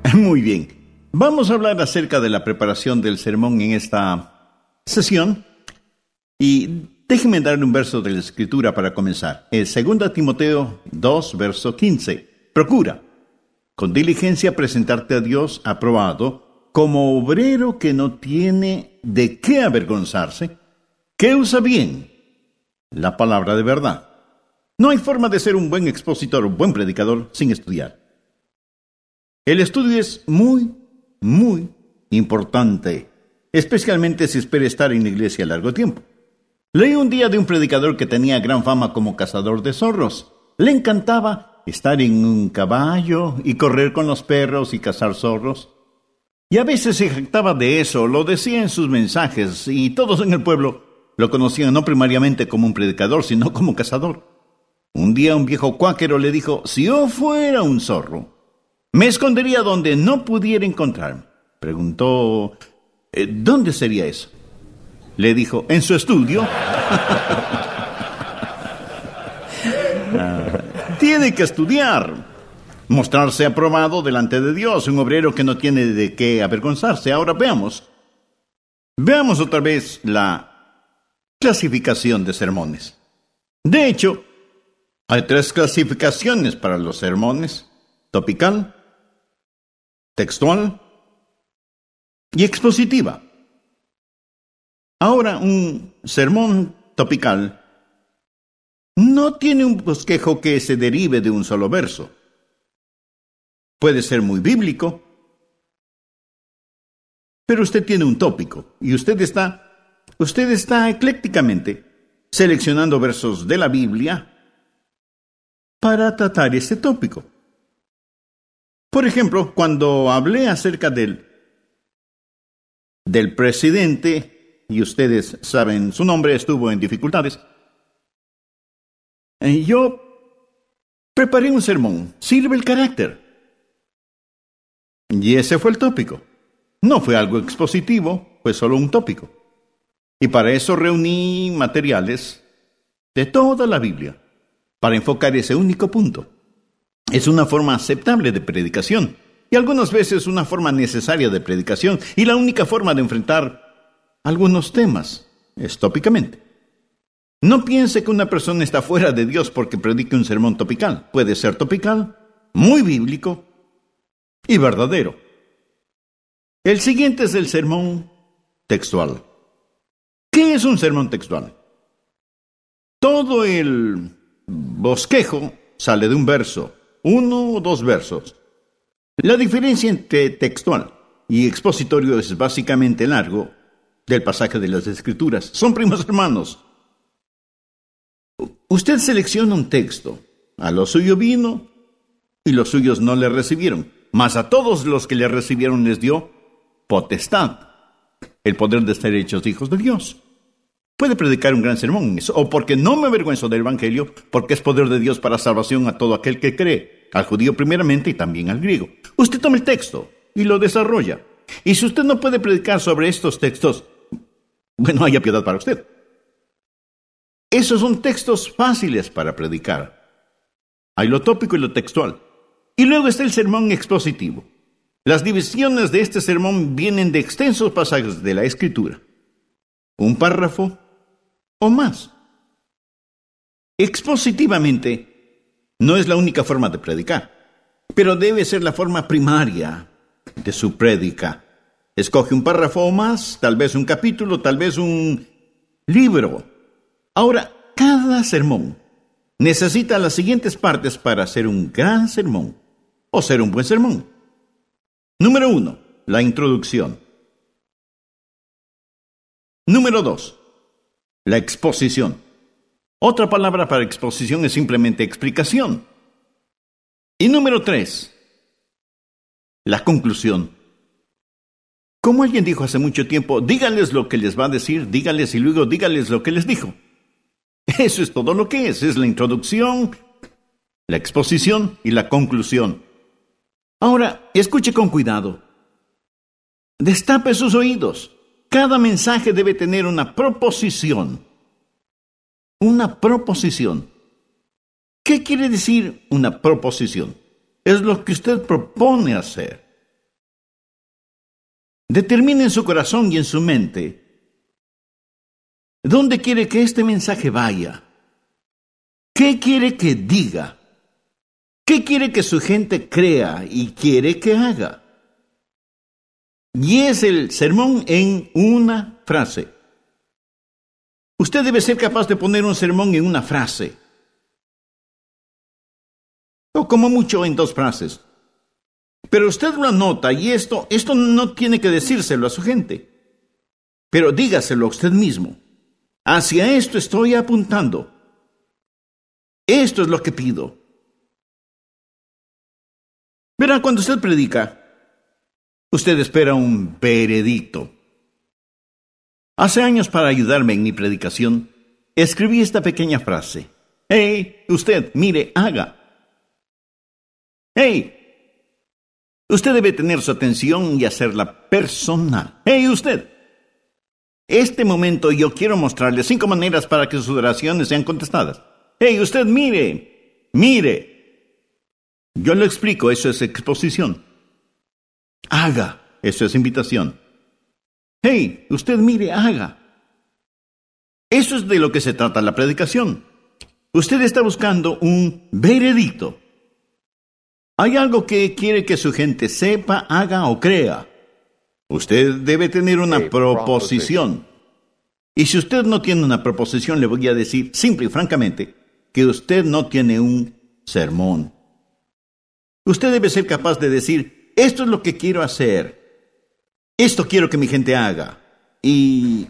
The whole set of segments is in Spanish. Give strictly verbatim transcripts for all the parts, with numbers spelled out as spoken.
Muy bien. Vamos a hablar acerca de la preparación del sermón en esta sesión. Y déjenme darle un verso de la Escritura para comenzar. Es segunda Timoteo dos, verso quince. Procura, con diligencia, presentarte a Dios aprobado, como obrero que no tiene de qué avergonzarse, que usa bien la palabra de verdad. No hay forma de ser un buen expositor o buen predicador sin estudiar. El estudio es muy, muy importante, especialmente si espera estar en la iglesia a largo tiempo. Leí un día de un predicador que tenía gran fama como cazador de zorros. Le encantaba estar en un caballo y correr con los perros y cazar zorros. Y a veces se jactaba de eso, lo decía en sus mensajes, y todos en el pueblo lo conocían no primariamente como un predicador, sino como cazador. Un día un viejo cuáquero le dijo: si yo fuera un zorro, me escondería donde no pudiera encontrarme. Preguntó: ¿dónde sería eso? Le dijo: en su estudio. ah, tiene que estudiar, mostrarse aprobado delante de Dios, un obrero que no tiene de qué avergonzarse. Ahora veamos, veamos otra vez la clasificación de sermones. De hecho, hay tres clasificaciones para los sermones: topical, textual y expositiva. Ahora, un sermón topical no tiene un bosquejo que se derive de un solo verso. Puede ser muy bíblico, pero usted tiene un tópico y usted está, usted está eclécticamente seleccionando versos de la Biblia para tratar ese tópico. Por ejemplo, cuando hablé acerca del, del presidente, y ustedes saben su nombre, estuvo en dificultades, yo preparé un sermón: sirve el carácter. Y ese fue el tópico. No fue algo expositivo, fue solo un tópico. Y para eso reuní materiales de toda la Biblia, para enfocar ese único punto. Es una forma aceptable de predicación, y algunas veces una forma necesaria de predicación, y la única forma de enfrentar algunos temas es tópicamente. No piense que una persona está fuera de Dios porque predique un sermón topical. Puede ser topical, muy bíblico y verdadero. El siguiente es el sermón textual. ¿Qué es un sermón textual? Todo el bosquejo sale de un verso, uno o dos versos. La diferencia entre textual y expositorio es básicamente largo del pasaje de las Escrituras. Son primos hermanos. Usted selecciona un texto. A lo suyo vino y los suyos no le recibieron. Mas a todos los que le recibieron les dio potestad, el poder de ser hechos hijos de Dios. Puede predicar un gran sermón, o porque no me avergüenzo del Evangelio, porque es poder de Dios para salvación a todo aquel que cree, al judío primeramente y también al griego. Usted toma el texto y lo desarrolla. Y si usted no puede predicar sobre estos textos, bueno, haya piedad para usted. Esos son textos fáciles para predicar. Hay lo tópico y lo textual. Y luego está el sermón expositivo. Las divisiones de este sermón vienen de extensos pasajes de la Escritura. Un párrafo o más. Expositivamente no es la única forma de predicar, pero debe ser la forma primaria de su prédica. Escoge un párrafo o más, tal vez un capítulo, tal vez un libro. Ahora, cada sermón necesita las siguientes partes para ser un gran sermón o ser un buen sermón. Número uno, la introducción. Número dos, la exposición. Otra palabra para exposición es simplemente explicación. Y número tres, la conclusión. Como alguien dijo hace mucho tiempo, díganles lo que les va a decir, díganles y luego díganles lo que les dijo. Eso es todo lo que es, es la introducción, la exposición y la conclusión. Ahora, escuche con cuidado. Destape sus oídos. Cada mensaje debe tener una proposición. Una proposición. ¿Qué quiere decir una proposición? Es lo que usted propone hacer. determine en su corazón y en su mente dónde quiere que este mensaje vaya. ¿Qué quiere que diga? ¿Qué quiere que su gente crea y quiere que haga? Y es el sermón en una frase. Usted debe ser capaz de poner un sermón en una frase. O como mucho en dos frases. Pero usted lo anota y esto, esto no tiene que decírselo a su gente. Pero dígaselo a usted mismo. Hacia esto estoy apuntando. Esto es lo que pido. Verá, cuando usted predica, usted espera un veredicto. Hace años, para ayudarme en mi predicación, escribí esta pequeña frase. Hey, usted, mire, haga. Hey, usted debe tener su atención y hacerla personal. Hey, usted. Este momento yo quiero mostrarle cinco maneras para que sus oraciones sean contestadas. Hey, usted, mire, mire. Yo lo explico, eso es exposición. Haga, eso es invitación. Hey, usted, mire, haga. Eso es de lo que se trata la predicación. Usted está buscando un veredicto. Hay algo que quiere que su gente sepa, haga o crea. Usted debe tener una proposición. Y si usted no tiene una proposición, le voy a decir simple y francamente que usted no tiene un sermón. Usted debe ser capaz de decir, esto es lo que quiero hacer. Esto quiero que mi gente haga. Y,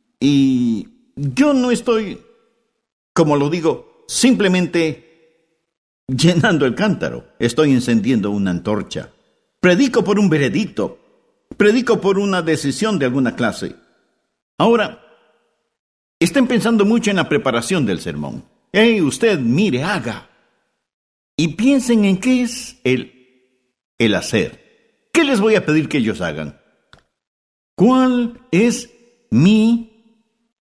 y yo no estoy, como lo digo, simplemente llenando el cántaro. Estoy encendiendo una antorcha. Predico por un veredicto. Predico por una decisión de alguna clase. Ahora, estén pensando mucho en la preparación del sermón. Hey, usted, mire, haga. Y piensen en qué es el, el hacer. ¿Qué les voy a pedir que ellos hagan? ¿Cuál es mi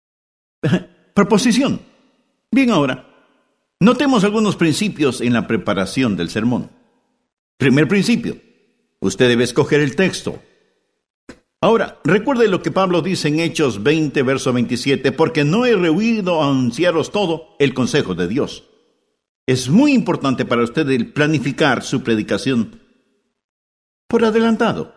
proposición? Bien, ahora, notemos algunos principios en la preparación del sermón. Primer principio, usted debe escoger el texto. Ahora, recuerde lo que Pablo dice en Hechos veinte, verso veintisiete, porque no he rehuido anunciaros todo el consejo de Dios. Es muy importante para usted el planificar su predicación por adelantado.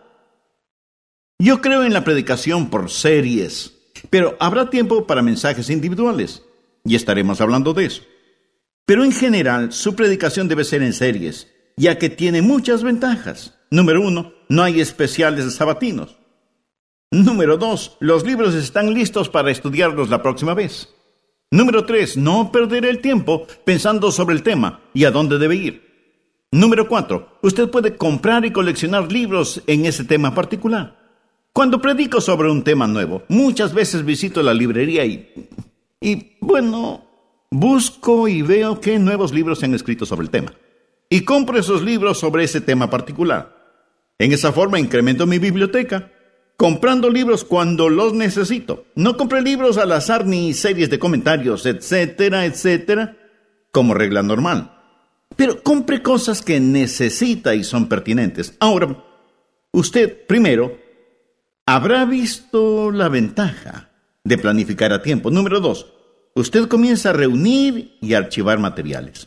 Yo creo en la predicación por series, pero habrá tiempo para mensajes individuales, y estaremos hablando de eso. Pero en general, su predicación debe ser en series, ya que tiene muchas ventajas. Número uno, no hay especiales sabatinos. Número dos, los libros están listos para estudiarlos la próxima vez. Número tres, no perderé el tiempo pensando sobre el tema y a dónde debe ir. Número cuatro, usted puede comprar y coleccionar libros en ese tema particular. Cuando predico sobre un tema nuevo, muchas veces visito la librería y, y bueno, busco y veo qué nuevos libros se han escrito sobre el tema. Y compro esos libros sobre ese tema particular. En esa forma incremento mi biblioteca, comprando libros cuando los necesito. No compré libros al azar ni series de comentarios, etcétera, etcétera, como regla normal. Pero compre cosas que necesita y son pertinentes. Ahora, usted, primero, habrá visto la ventaja de planificar a tiempo. Número dos, usted comienza a reunir y archivar materiales.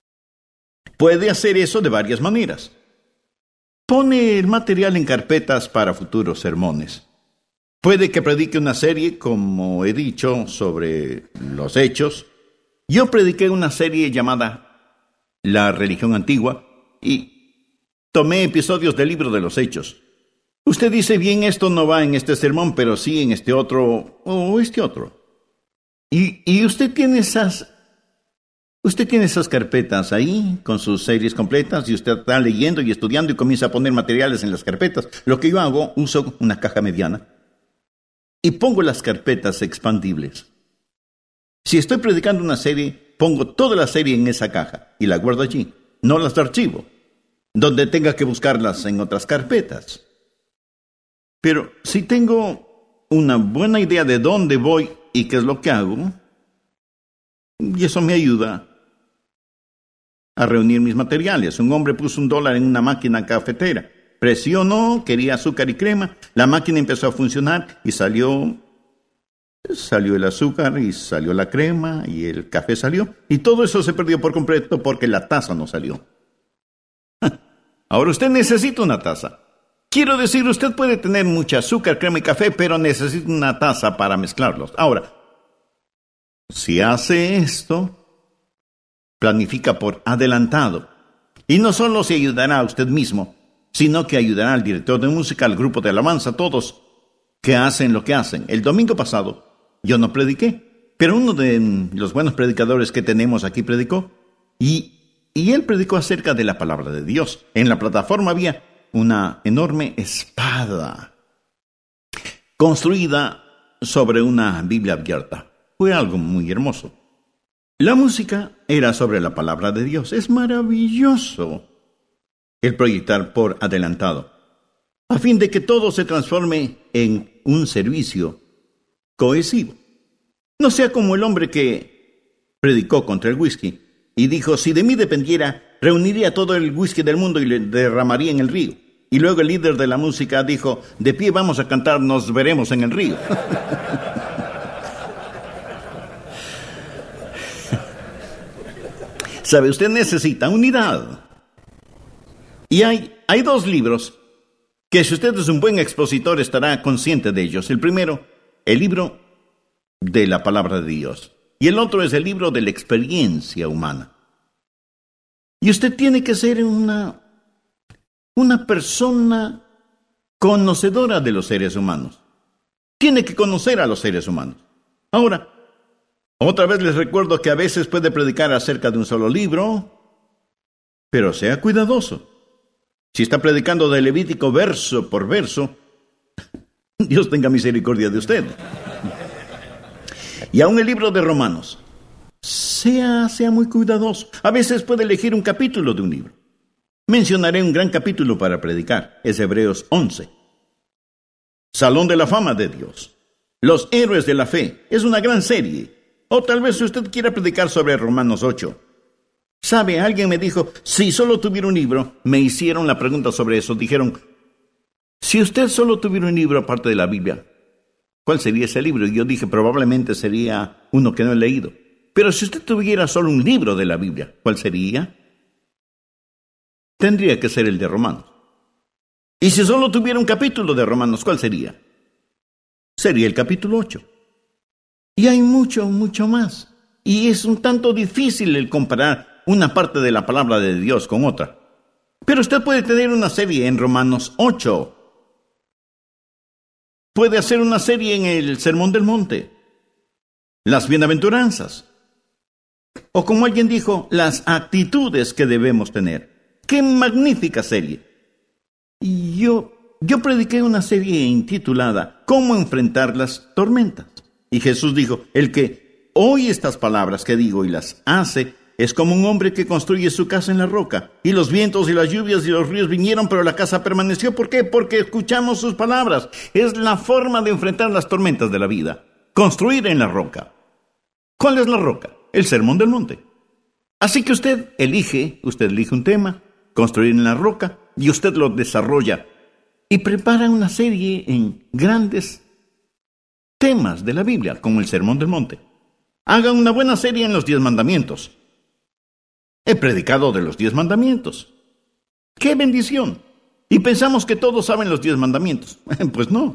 Puede hacer eso de varias maneras. Pone el material en carpetas para futuros sermones. Puede que predique una serie, como he dicho, sobre los hechos. Yo prediqué una serie llamada La Religión Antigua y tomé episodios del libro de los Hechos. Usted dice, bien, esto no va en este sermón, pero sí en este otro o este otro. Y, y usted tiene esas... Usted tiene esas carpetas ahí, con sus series completas, y usted está leyendo y estudiando y comienza a poner materiales en las carpetas. Lo que yo hago, uso una caja mediana y pongo las carpetas expandibles. Si estoy predicando una serie, pongo toda la serie en esa caja y la guardo allí. No las archivo, donde tenga que buscarlas en otras carpetas. Pero si tengo una buena idea de dónde voy y qué es lo que hago, y eso me ayuda a reunir mis materiales. Un hombre puso un dólar en una máquina cafetera. presionó, quería azúcar y crema, la máquina empezó a funcionar y salió, salió el azúcar y salió la crema y el café salió. Y todo eso se perdió por completo porque la taza no salió. Ahora usted necesita una taza. Quiero decir, usted puede tener mucha azúcar, crema y café, pero necesita una taza para mezclarlos. Ahora, si hace esto, planifica por adelantado. Y no solo se ayudará a usted mismo, sino que ayudará al director de música, al grupo de alabanza, a todos que hacen lo que hacen. El domingo pasado yo no prediqué, pero uno de los buenos predicadores que tenemos aquí predicó, y, y él predicó acerca de la palabra de Dios. En la plataforma había una enorme espada construida sobre una Biblia abierta. Fue algo muy hermoso. La música era sobre la palabra de Dios. Es maravilloso el proyectar por adelantado, a fin de que todo se transforme en un servicio cohesivo. No sea como el hombre que predicó contra el whisky y dijo, si de mí dependiera, reuniría todo el whisky del mundo y le derramaría en el río. Y luego el líder de la música dijo, de pie vamos a cantar, nos veremos en el río. ¿Sabe? Usted necesita unidad. Y hay, hay dos libros que si usted es un buen expositor estará consciente de ellos. El primero, el libro de la palabra de Dios. Y el otro es el libro de la experiencia humana. Y usted tiene que ser una, una persona conocedora de los seres humanos. Tiene que conocer a los seres humanos. Ahora, otra vez les recuerdo que a veces puede predicar acerca de un solo libro, pero sea cuidadoso. Si está predicando de Levítico verso por verso, Dios tenga misericordia de usted. Y aún el libro de Romanos, sea, sea muy cuidadoso. A veces puede elegir un capítulo de un libro. Mencionaré un gran capítulo para predicar, es Hebreos once. Salón de la fama de Dios. Los héroes de la fe, es una gran serie. O tal vez usted quiera predicar sobre Romanos ocho. ¿Sabe? Alguien me dijo, si solo tuviera un libro, me hicieron la pregunta sobre eso. Dijeron, si usted solo tuviera un libro aparte de la Biblia, ¿cuál sería ese libro? Y yo dije, probablemente sería uno que no he leído. Pero si usted tuviera solo un libro de la Biblia, ¿cuál sería? Tendría que ser el de Romanos. Y si solo tuviera un capítulo de Romanos, ¿cuál sería? Sería el capítulo ocho. Y hay mucho, mucho más. Y es un tanto difícil el comparar una parte de la palabra de Dios con otra. Pero usted puede tener una serie en Romanos ocho. Puede hacer una serie en el Sermón del Monte. Las bienaventuranzas. O como alguien dijo, las actitudes que debemos tener. ¡Qué magnífica serie! Y yo, yo prediqué una serie intitulada ¿Cómo enfrentar las tormentas? Y Jesús dijo, el que oye estas palabras que digo y las hace, es como un hombre que construye su casa en la roca. Y los vientos y las lluvias y los ríos vinieron, pero la casa permaneció. ¿Por qué? Porque escuchamos sus palabras. Es la forma de enfrentar las tormentas de la vida. Construir en la roca. ¿Cuál es la roca? El Sermón del Monte. Así que usted elige, usted elige un tema, construir en la roca, y usted lo desarrolla. Y prepara una serie en grandes temas de la Biblia, como el Sermón del Monte. Haga una buena serie en los diez mandamientos. He predicado de los diez mandamientos. ¡Qué bendición! Y pensamos que todos saben los diez mandamientos. Pues no.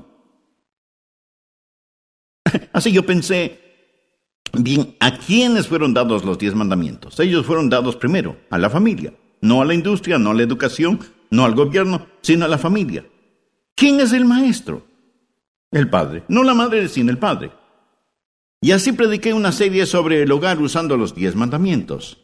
Así yo pensé, bien, ¿a quiénes fueron dados los diez mandamientos? Ellos fueron dados primero a la familia, no a la industria, no a la educación, no al gobierno, sino a la familia. ¿Quién es el maestro? El padre. No la madre, sino el padre. Y así prediqué una serie sobre el hogar usando los diez mandamientos.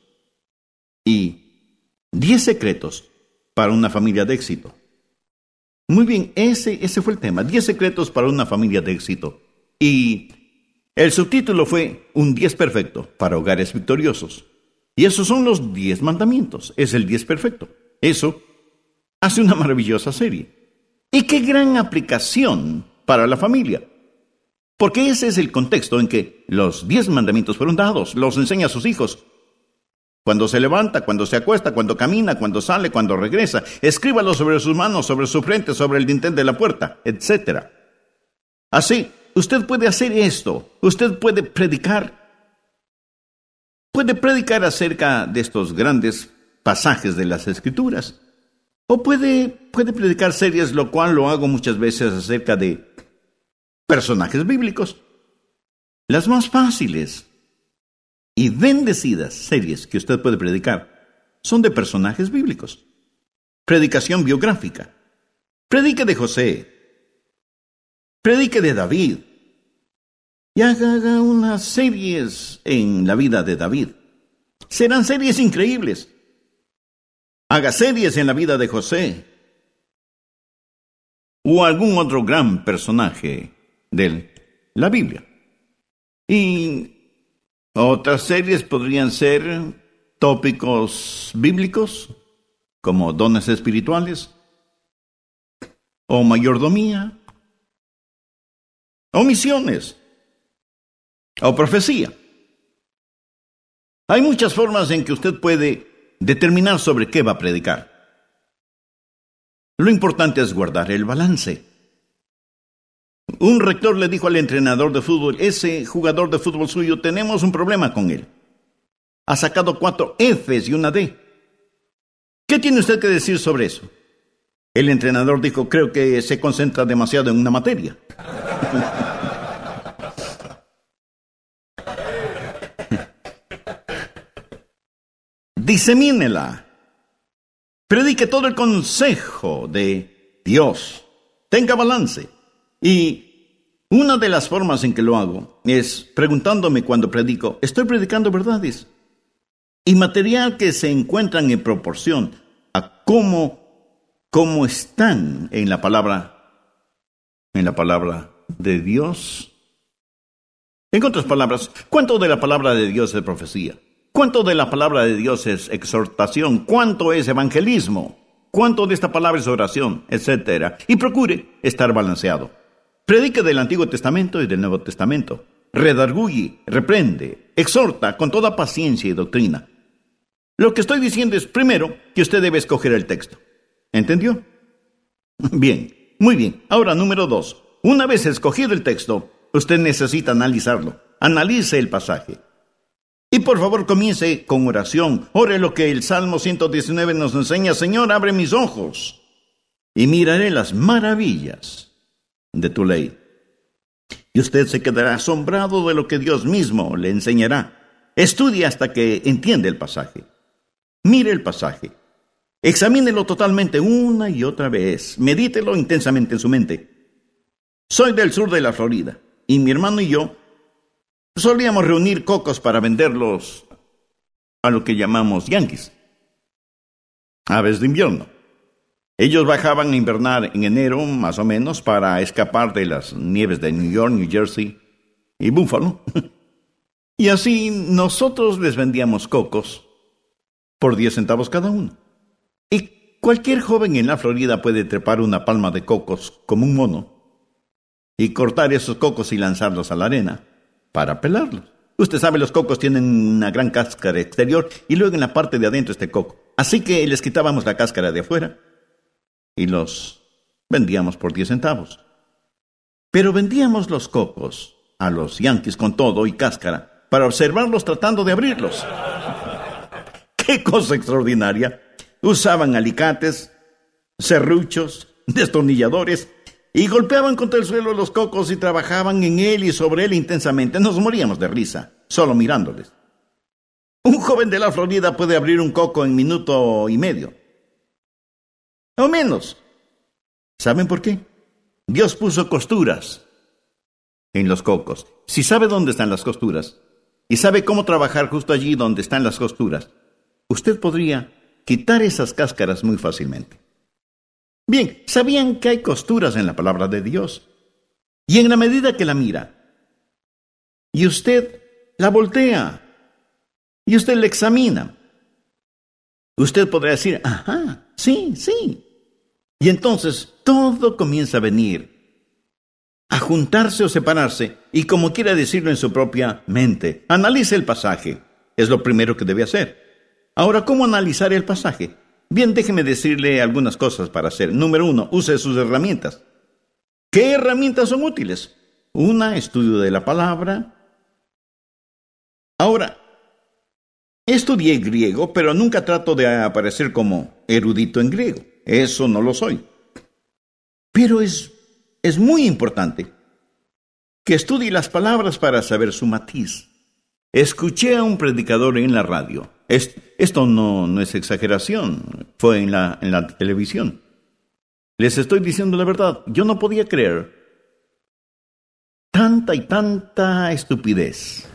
Y diez secretos para una familia de éxito. Muy bien, ese, ese fue el tema. Diez secretos para una familia de éxito. Y el subtítulo fue Un diez perfecto para hogares victoriosos. Y esos son los diez mandamientos. Es el diez perfecto. Eso hace una maravillosa serie. Y qué gran aplicación para la familia. Porque ese es el contexto en que los diez mandamientos fueron dados. Los enseña a sus hijos. Cuando se levanta, cuando se acuesta, cuando camina, cuando sale, cuando regresa. Escríbalo sobre sus manos, sobre su frente, sobre el dintel de la puerta, etcétera. Así, usted puede hacer esto. Usted puede predicar. Puede predicar acerca de estos grandes pasajes de las Escrituras. O puede, puede predicar series, lo cual lo hago muchas veces acerca de personajes bíblicos. Las más fáciles y bendecidas series que usted puede predicar son de personajes bíblicos. Predicación biográfica. Predique de José. Predique de David. Y haga, haga unas series en la vida de David. Serán series increíbles. Haga series en la vida de José. O algún otro gran personaje de la Biblia. Y otras series podrían ser tópicos bíblicos, como dones espirituales, o mayordomía, o misiones, o profecía. Hay muchas formas en que usted puede determinar sobre qué va a predicar. Lo importante es guardar el balance. Un rector le dijo al entrenador de fútbol, ese jugador de fútbol suyo, tenemos un problema con él. Ha sacado cuatro Fs y una D. ¿Qué tiene usted que decir sobre eso? El entrenador dijo, creo que se concentra demasiado en una materia. Disemínela. Predique todo el consejo de Dios. Tenga balance. Y una de las formas en que lo hago es preguntándome cuando predico, ¿estoy predicando verdades? Y material que se encuentran en proporción a cómo, cómo están en la palabra, en la palabra de Dios. En otras palabras, ¿cuánto de la palabra de Dios es profecía? ¿Cuánto de la palabra de Dios es exhortación? ¿Cuánto es evangelismo? ¿Cuánto de esta palabra es oración? Etcétera. Y procure estar balanceado. Predique del Antiguo Testamento y del Nuevo Testamento. Redarguye, reprende, exhorta con toda paciencia y doctrina. Lo que estoy diciendo es, primero, que usted debe escoger el texto. ¿Entendió? Bien, muy bien. Ahora, número dos. Una vez escogido el texto, usted necesita analizarlo. Analice el pasaje. Y por favor comience con oración. Ore lo que el Salmo ciento diecinueve nos enseña. Señor, abre mis ojos y miraré las maravillas de tu ley. Y usted se quedará asombrado de lo que Dios mismo le enseñará. Estudie hasta que entienda el pasaje. Mire el pasaje. Examínelo totalmente una y otra vez. Medítelo intensamente en su mente. Soy del sur de la Florida y mi hermano y yo solíamos reunir cocos para venderlos a lo que llamamos yanquis, aves de invierno. Ellos bajaban a invernar en enero, más o menos, para escapar de las nieves de New York, New Jersey y Buffalo. Y así nosotros les vendíamos cocos por diez centavos cada uno. Y cualquier joven en la Florida puede trepar una palma de cocos como un mono y cortar esos cocos y lanzarlos a la arena para pelarlos. Usted sabe, los cocos tienen una gran cáscara exterior y luego en la parte de adentro este coco. Así que les quitábamos la cáscara de afuera y los vendíamos por diez centavos. Pero vendíamos los cocos a los yanquis con todo y cáscara para observarlos tratando de abrirlos. ¡Qué cosa extraordinaria! Usaban alicates, serruchos, destornilladores y golpeaban contra el suelo los cocos y trabajaban en él y sobre él intensamente. Nos moríamos de risa, solo mirándoles. Un joven de la Florida puede abrir un coco en minuto y medio. O menos. ¿Saben por qué? Dios puso costuras en los cocos. Si sabe dónde están las costuras y sabe cómo trabajar justo allí donde están las costuras, usted podría quitar esas cáscaras muy fácilmente. Bien, ¿sabían que hay costuras en la palabra de Dios? Y en la medida que la mira, y usted la voltea, y usted la examina, usted podrá decir, ajá, sí, sí. Y entonces todo comienza a venir, a juntarse o separarse, y como quiera decirlo en su propia mente, analice el pasaje, es lo primero que debe hacer. Ahora, ¿cómo analizar el pasaje? Bien, déjeme decirle algunas cosas para hacer. Número uno, use sus herramientas. ¿Qué herramientas son útiles? Una, estudio de la palabra. Ahora, estudié griego, pero nunca trato de aparecer como erudito en griego. Eso no lo soy. Pero es, es muy importante que estudie las palabras para saber su matiz. Escuché a un predicador en la radio. Es, esto no, no es exageración. Fue en la, en la televisión. Les estoy diciendo la verdad. Yo no podía creer tanta y tanta estupidez.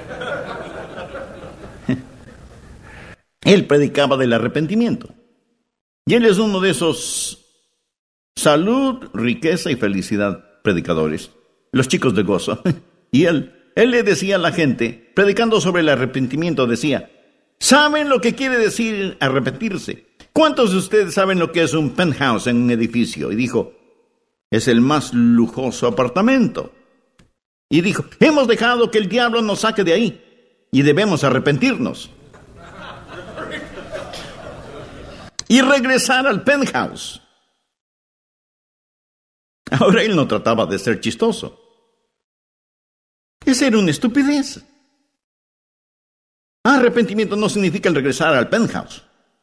Él predicaba del arrepentimiento. Y él es uno de esos salud, riqueza y felicidad predicadores. Los chicos de gozo. Y él... Él le decía a la gente, predicando sobre el arrepentimiento, decía, ¿saben lo que quiere decir arrepentirse? ¿Cuántos de ustedes saben lo que es un penthouse en un edificio? Y dijo, es el más lujoso apartamento. Y dijo, hemos dejado que el diablo nos saque de ahí y debemos arrepentirnos. Y regresar al penthouse. Ahora él no trataba de ser chistoso. Esa era una estupidez. Arrepentimiento no significa el regresar al penthouse.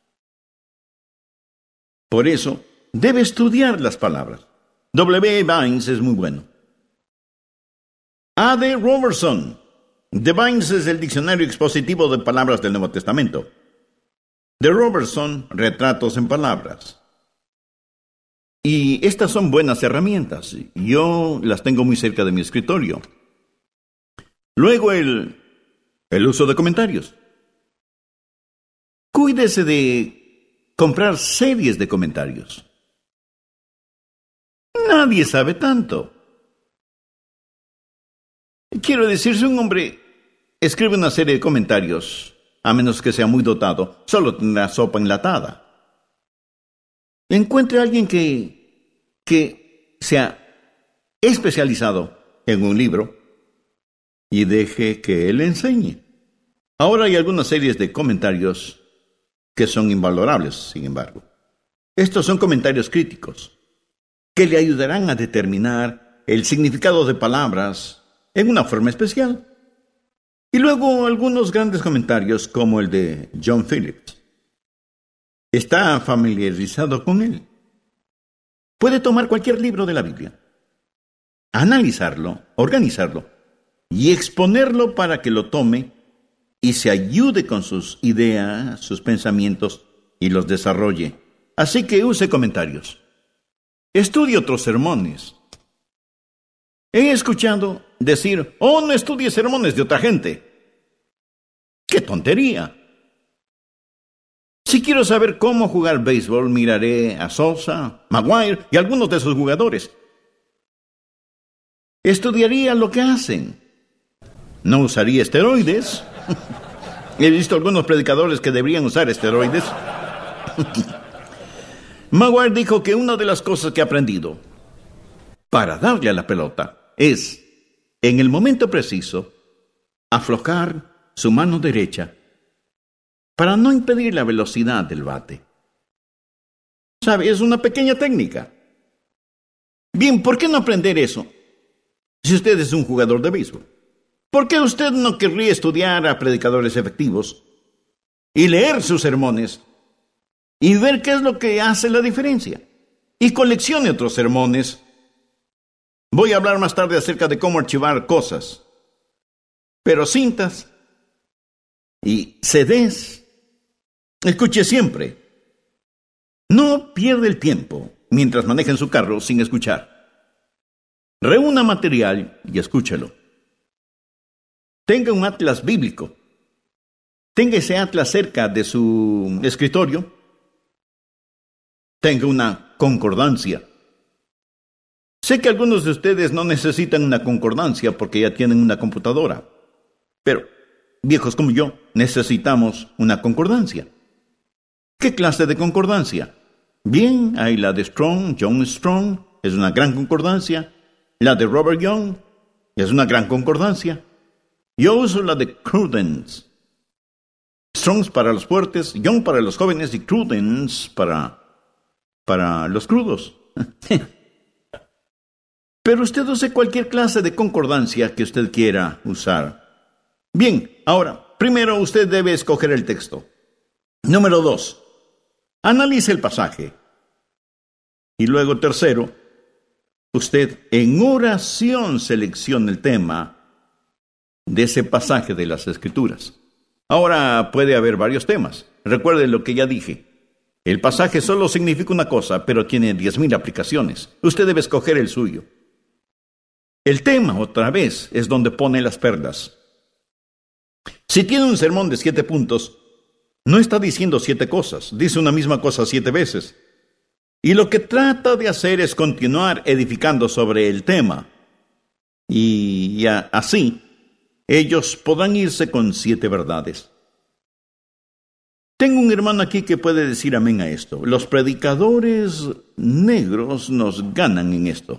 Por eso, debe estudiar las palabras. W. Vines es muy bueno. A. D. Robertson. De Vines es el diccionario expositivo de palabras del Nuevo Testamento. De Robertson, retratos en palabras. Y estas son buenas herramientas. Yo las tengo muy cerca de mi escritorio. Luego el, el uso de comentarios. Cuídese de comprar series de comentarios. Nadie sabe tanto. Quiero decir, si un hombre escribe una serie de comentarios, a menos que sea muy dotado, solo tendrá sopa enlatada. Encuentre a alguien que, que sea especializado en un libro y deje que él enseñe. Ahora hay algunas series de comentarios que son invalorables, sin embargo. Estos son comentarios críticos que le ayudarán a determinar el significado de palabras en una forma especial. Y luego algunos grandes comentarios como el de John Phillips. ¿Está familiarizado con él? Puede tomar cualquier libro de la Biblia, analizarlo, organizarlo y exponerlo para que lo tome y se ayude con sus ideas, sus pensamientos y los desarrolle. Así que use comentarios. Estudie otros sermones. He escuchado decir, oh, no estudie sermones de otra gente. ¡Qué tontería! Si quiero saber cómo jugar béisbol, miraré a Sosa, Maguire y algunos de sus jugadores. Estudiaría lo que hacen. No usaría esteroides. He visto algunos predicadores que deberían usar esteroides. Maguire dijo que una de las cosas que ha aprendido para darle a la pelota es, en el momento preciso, aflojar su mano derecha para no impedir la velocidad del bate. ¿Sabe? Es una pequeña técnica. Bien, ¿por qué no aprender eso si usted es un jugador de béisbol? ¿Por qué usted no querría estudiar a predicadores efectivos y leer sus sermones y ver qué es lo que hace la diferencia? Y coleccione otros sermones. Voy a hablar más tarde acerca de cómo archivar cosas, pero cintas y C Ds. Escuche siempre. No pierda el tiempo mientras maneja en su carro sin escuchar. Reúna material y escúchelo. Tenga un atlas bíblico. Tenga ese atlas cerca de su escritorio. Tenga una concordancia. Sé que algunos de ustedes no necesitan una concordancia porque ya tienen una computadora. Pero, viejos como yo, necesitamos una concordancia. ¿Qué clase de concordancia? Bien, hay la de Strong, John Strong, es una gran concordancia. La de Robert Young es una gran concordancia. Yo uso la de Crudence. Strong's para los fuertes, Young para los jóvenes y Prudence para, para los crudos. Pero usted use cualquier clase de concordancia que usted quiera usar. Bien, ahora, primero usted debe escoger el texto. Número dos, analice el pasaje. Y luego, tercero, usted en oración selecciona el tema de ese pasaje de las Escrituras. Ahora puede haber varios temas. Recuerde lo que ya dije. El pasaje solo significa una cosa, pero tiene diez mil aplicaciones. Usted debe escoger el suyo. El tema, otra vez, es donde pone las perlas. Si tiene un sermón de siete puntos, no está diciendo siete cosas, dice una misma cosa siete veces. Y lo que trata de hacer es continuar edificando sobre el tema. Y ya, así, ellos podrán irse con siete verdades. Tengo un hermano aquí que puede decir amén a esto. Los predicadores negros nos ganan en esto.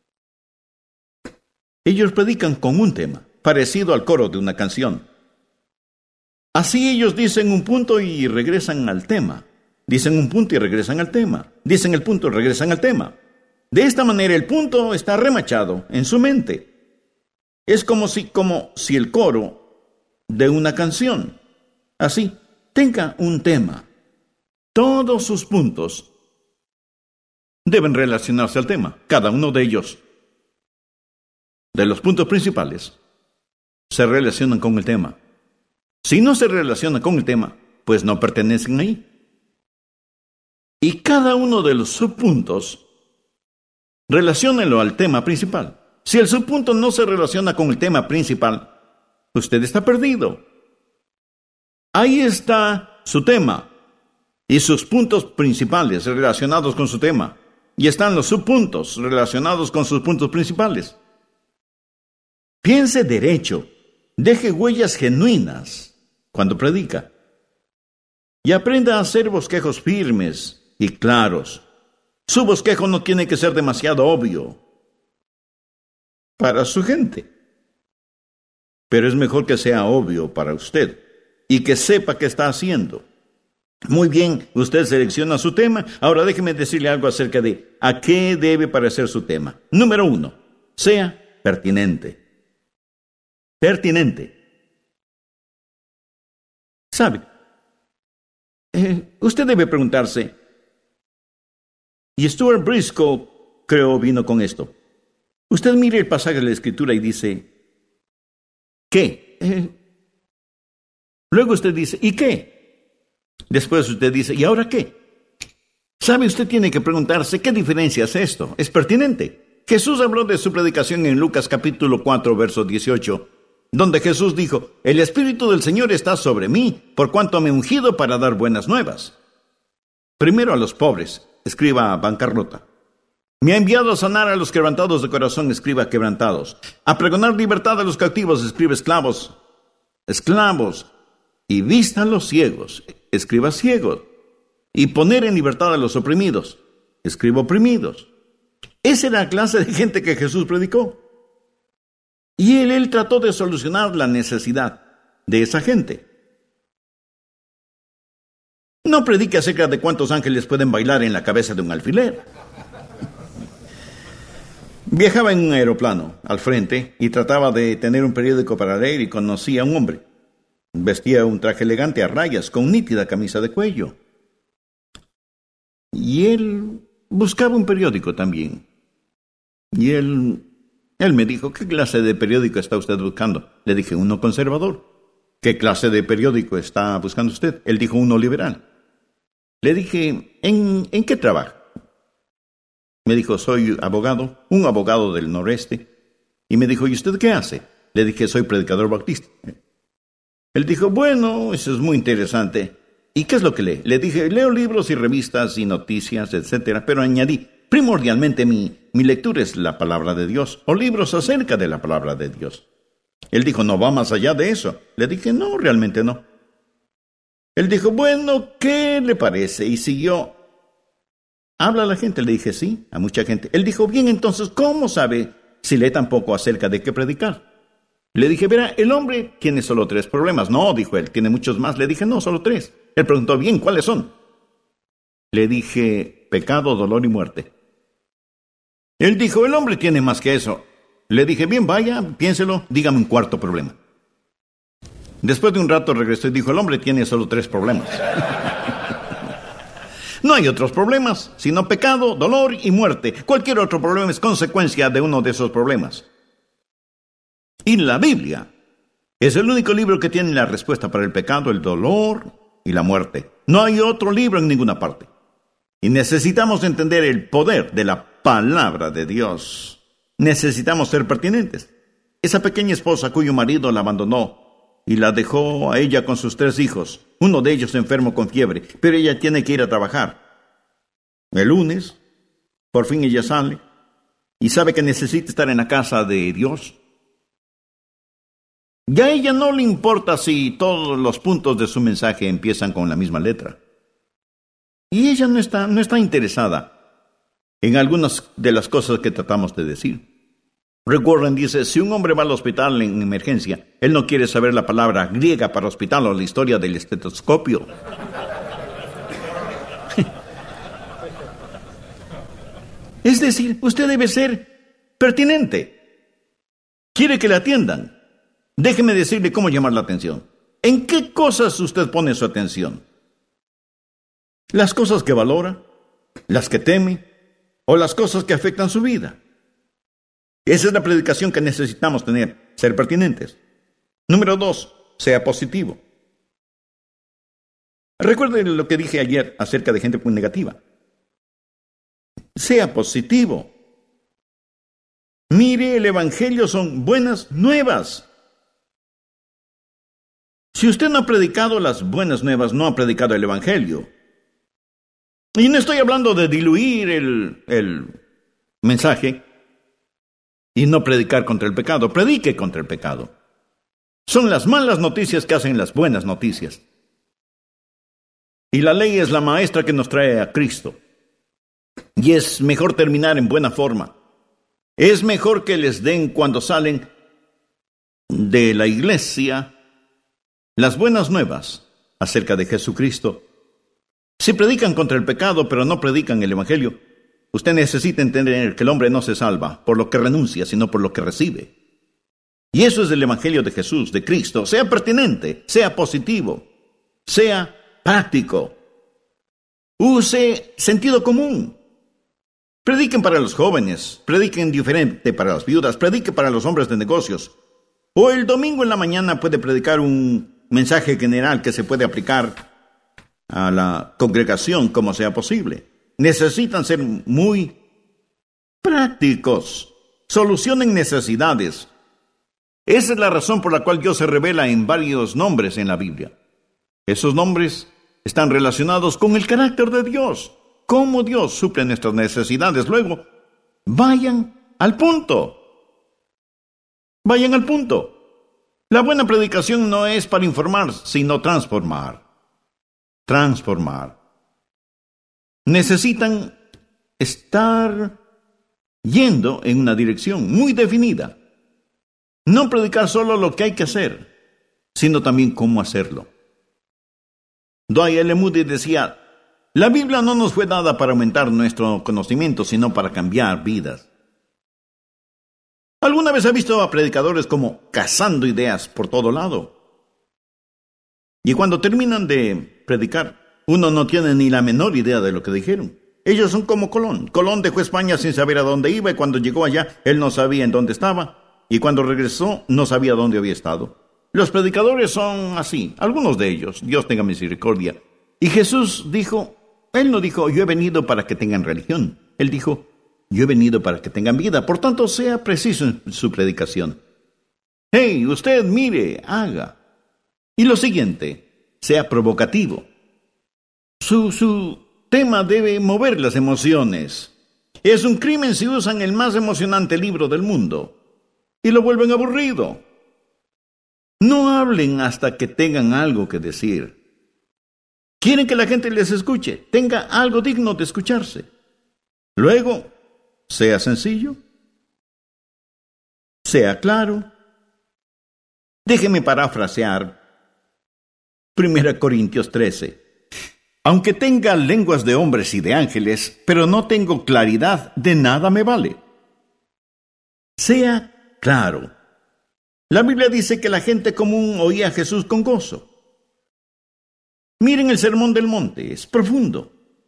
Ellos predican con un tema, parecido al coro de una canción. Así ellos dicen un punto y regresan al tema. Dicen un punto y regresan al tema. Dicen el punto y regresan al tema. De esta manera el punto está remachado en su mente. Es como si, como si el coro de una canción, así, tenga un tema. Todos sus puntos deben relacionarse al tema. Cada uno de ellos, de los puntos principales, se relacionan con el tema. Si no se relacionan con el tema, pues no pertenecen ahí. Y cada uno de los subpuntos, relaciónenlo al tema principal. Si el subpunto no se relaciona con el tema principal, usted está perdido. Ahí está su tema y sus puntos principales relacionados con su tema. Y están los subpuntos relacionados con sus puntos principales. Piense derecho, deje huellas genuinas cuando predica. Y aprenda a hacer bosquejos firmes y claros. Su bosquejo no tiene que ser demasiado obvio para su gente, pero es mejor que sea obvio para usted y que sepa qué está haciendo. Muy bien, usted selecciona su tema. Ahora déjeme decirle algo acerca de a qué debe parecer su tema. Número uno, sea pertinente. Pertinente. ¿Sabe? Eh, usted debe preguntarse, y Stuart Briscoe, creo, vino con esto. Usted mire el pasaje de la Escritura y dice, ¿qué? Eh, luego usted dice, ¿y qué? Después usted dice, ¿y ahora qué? ¿Sabe? Usted tiene que preguntarse, ¿qué diferencia es esto? ¿Es pertinente? Jesús habló de su predicación en Lucas capítulo cuatro, verso dieciocho, donde Jesús dijo, el Espíritu del Señor está sobre mí, por cuanto me ha ungido para dar buenas nuevas. Primero a los pobres, escriba bancarrota. Me ha enviado a sanar a los quebrantados de corazón, escriba quebrantados. A pregonar libertad a los cautivos, escribe esclavos. Esclavos. Y vista a los ciegos, escriba ciegos. Y poner en libertad a los oprimidos, escriba oprimidos. Esa era la clase de gente que Jesús predicó. Y él, él trató de solucionar la necesidad de esa gente. No predique acerca de cuántos ángeles pueden bailar en la cabeza de un alfiler. Viajaba en un aeroplano al frente y trataba de tener un periódico para leer y conocí a un hombre. Vestía un traje elegante a rayas con nítida camisa de cuello. Y él buscaba un periódico también. Y él, él me dijo, ¿qué clase de periódico está usted buscando? Le dije, uno conservador. ¿Qué clase de periódico está buscando usted? Él dijo, uno liberal. Le dije, ¿en, ¿en qué trabaja? Me dijo, soy abogado, un abogado del noreste. Y me dijo, ¿y usted qué hace? Le dije, soy predicador bautista. Él dijo, bueno, eso es muy interesante. ¿Y qué es lo que lee? Le dije, leo libros y revistas y noticias, etcétera. Pero añadí, primordialmente mi, mi lectura es la palabra de Dios, o libros acerca de la palabra de Dios. Él dijo, ¿no va más allá de eso? Le dije, no, realmente no. Él dijo, bueno, ¿qué le parece? Y siguió. ¿Habla a la gente? Le dije, sí, a mucha gente. Él dijo, bien, entonces, ¿cómo sabe si lee tan poco acerca de qué predicar? Le dije, verá, el hombre tiene solo tres problemas. No, dijo él, tiene muchos más. Le dije, no, solo tres. Él preguntó, bien, ¿cuáles son? Le dije, pecado, dolor y muerte. Él dijo, el hombre tiene más que eso. Le dije, bien, vaya, piénselo, dígame un cuarto problema. Después de un rato regresó y dijo, el hombre tiene solo tres problemas. No hay otros problemas, sino pecado, dolor y muerte. Cualquier otro problema es consecuencia de uno de esos problemas. Y la Biblia es el único libro que tiene la respuesta para el pecado, el dolor y la muerte. No hay otro libro en ninguna parte. Y necesitamos entender el poder de la palabra de Dios. Necesitamos ser pertinentes. Esa pequeña esposa cuyo marido la abandonó y la dejó a ella con sus tres hijos, uno de ellos enfermo con fiebre, pero ella tiene que ir a trabajar. El lunes, por fin ella sale y sabe que necesita estar en la casa de Dios. Ya a ella no le importa si todos los puntos de su mensaje empiezan con la misma letra. Y ella no está, no está interesada en algunas de las cosas que tratamos de decir. Rick Warren dice, si un hombre va al hospital en emergencia, él no quiere saber la palabra griega para hospital o la historia del estetoscopio. Es decir, usted debe ser pertinente. ¿Quiere que le atiendan? Déjeme decirle cómo llamar la atención. ¿En qué cosas usted pone su atención? ¿Las cosas que valora? ¿Las que teme? ¿O las cosas que afectan su vida? Esa es la predicación que necesitamos tener, ser pertinentes. Número dos, sea positivo. Recuerden lo que dije ayer acerca de gente muy negativa. Sea positivo. Mire, el Evangelio son buenas nuevas. Si usted no ha predicado las buenas nuevas, no ha predicado el Evangelio. Y no estoy hablando de diluir el, el mensaje y no predicar contra el pecado. Predique contra el pecado. Son las malas noticias que hacen las buenas noticias. Y la ley es la maestra que nos trae a Cristo. Y es mejor terminar en buena forma. Es mejor que les den cuando salen de la iglesia las buenas nuevas acerca de Jesucristo. Si predican contra el pecado, pero no predican el Evangelio, usted necesita entender que el hombre no se salva por lo que renuncia, sino por lo que recibe. Y eso es el Evangelio de Jesús, de Cristo. Sea pertinente, sea positivo, sea práctico. Use sentido común. Prediquen para los jóvenes, prediquen diferente para las viudas, prediquen para los hombres de negocios. O el domingo en la mañana puede predicar un mensaje general que se puede aplicar a la congregación como sea posible. Necesitan ser muy prácticos. Solucionen necesidades. Esa es la razón por la cual Dios se revela en varios nombres en la Biblia. Esos nombres están relacionados con el carácter de Dios, cómo Dios suple nuestras necesidades. Luego, vayan al punto. Vayan al punto. La buena predicación no es para informar, sino transformar. Transformar. Necesitan estar yendo en una dirección muy definida. No predicar solo lo que hay que hacer, sino también cómo hacerlo. Dwight L. Moody decía, la Biblia no nos fue dada para aumentar nuestro conocimiento, sino para cambiar vidas. ¿Alguna vez ha visto a predicadores como cazando ideas por todo lado? Y cuando terminan de predicar, uno no tiene ni la menor idea de lo que dijeron. Ellos son como Colón. Colón dejó España sin saber a dónde iba y cuando llegó allá, él no sabía en dónde estaba. Y cuando regresó, no sabía dónde había estado. Los predicadores son así, algunos de ellos, Dios tenga misericordia. Y Jesús dijo, Él no dijo, yo he venido para que tengan religión. Él dijo, yo he venido para que tengan vida. Por tanto, sea preciso en su predicación. Hey, usted mire, haga. Y lo siguiente, sea provocativo. Su, su tema debe mover las emociones. Es un crimen si usan el más emocionante libro del mundo y lo vuelven aburrido. No hablen hasta que tengan algo que decir. Quieren que la gente les escuche, tenga algo digno de escucharse. Luego, sea sencillo, sea claro, Déjeme parafrasear Primera Corintios trece. Aunque tenga lenguas de hombres y de ángeles, pero no tengo claridad, de nada me vale. Sea claro. La Biblia dice que la gente común oía a Jesús con gozo. Miren el Sermón del Monte, es profundo,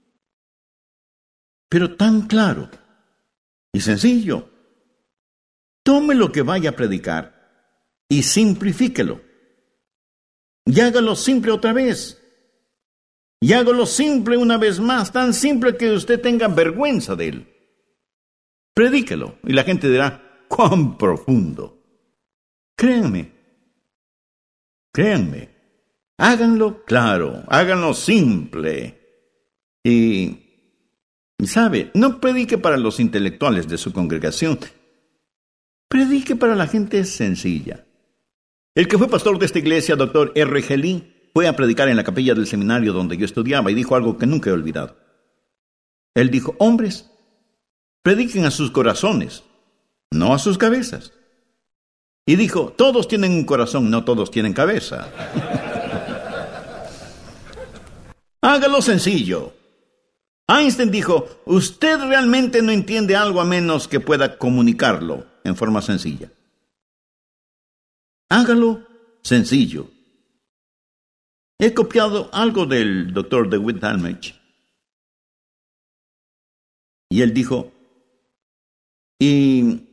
pero tan claro y sencillo. Tome lo que vaya a predicar y simplifíquelo. Y hágalo simple otra vez. Y hágalo simple una vez más, tan simple que usted tenga vergüenza de él. Predíquelo y la gente dirá, ¡cuán profundo! Créanme, créanme, háganlo claro, háganlo simple. Y, y sabe, no predique para los intelectuales de su congregación, predique para la gente sencilla. El que fue pastor de esta iglesia, doctor R G Lee, fue a predicar en la capilla del seminario donde yo estudiaba y dijo algo que nunca he olvidado. Él dijo, hombres, prediquen a sus corazones, no a sus cabezas. Y dijo, todos tienen un corazón, no todos tienen cabeza. Hágalo sencillo. Einstein dijo, usted realmente no entiende algo a menos que pueda comunicarlo en forma sencilla. Hágalo sencillo. He copiado algo del doctor DeWitt Talmage. Y él dijo, y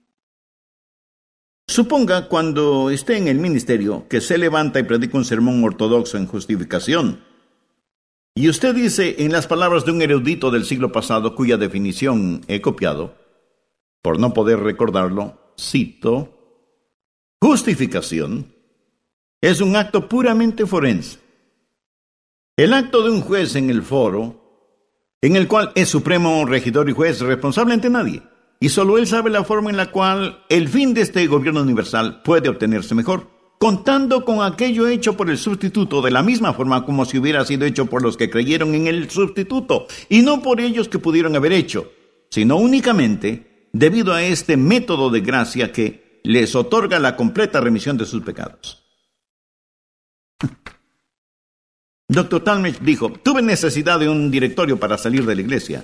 suponga cuando esté en el ministerio que se levanta y predica un sermón ortodoxo en justificación. Y usted dice, en las palabras de un erudito del siglo pasado, cuya definición he copiado, por no poder recordarlo, cito, justificación es un acto puramente forense. El acto de un juez en el foro, en el cual es supremo regidor y juez responsable ante nadie, y solo él sabe la forma en la cual el fin de este gobierno universal puede obtenerse mejor, contando con aquello hecho por el sustituto de la misma forma como si hubiera sido hecho por los que creyeron en el sustituto, y no por ellos que pudieron haber hecho, sino únicamente debido a este método de gracia que les otorga la completa remisión de sus pecados. doctor Talmage dijo, tuve necesidad de un directorio para salir de la iglesia.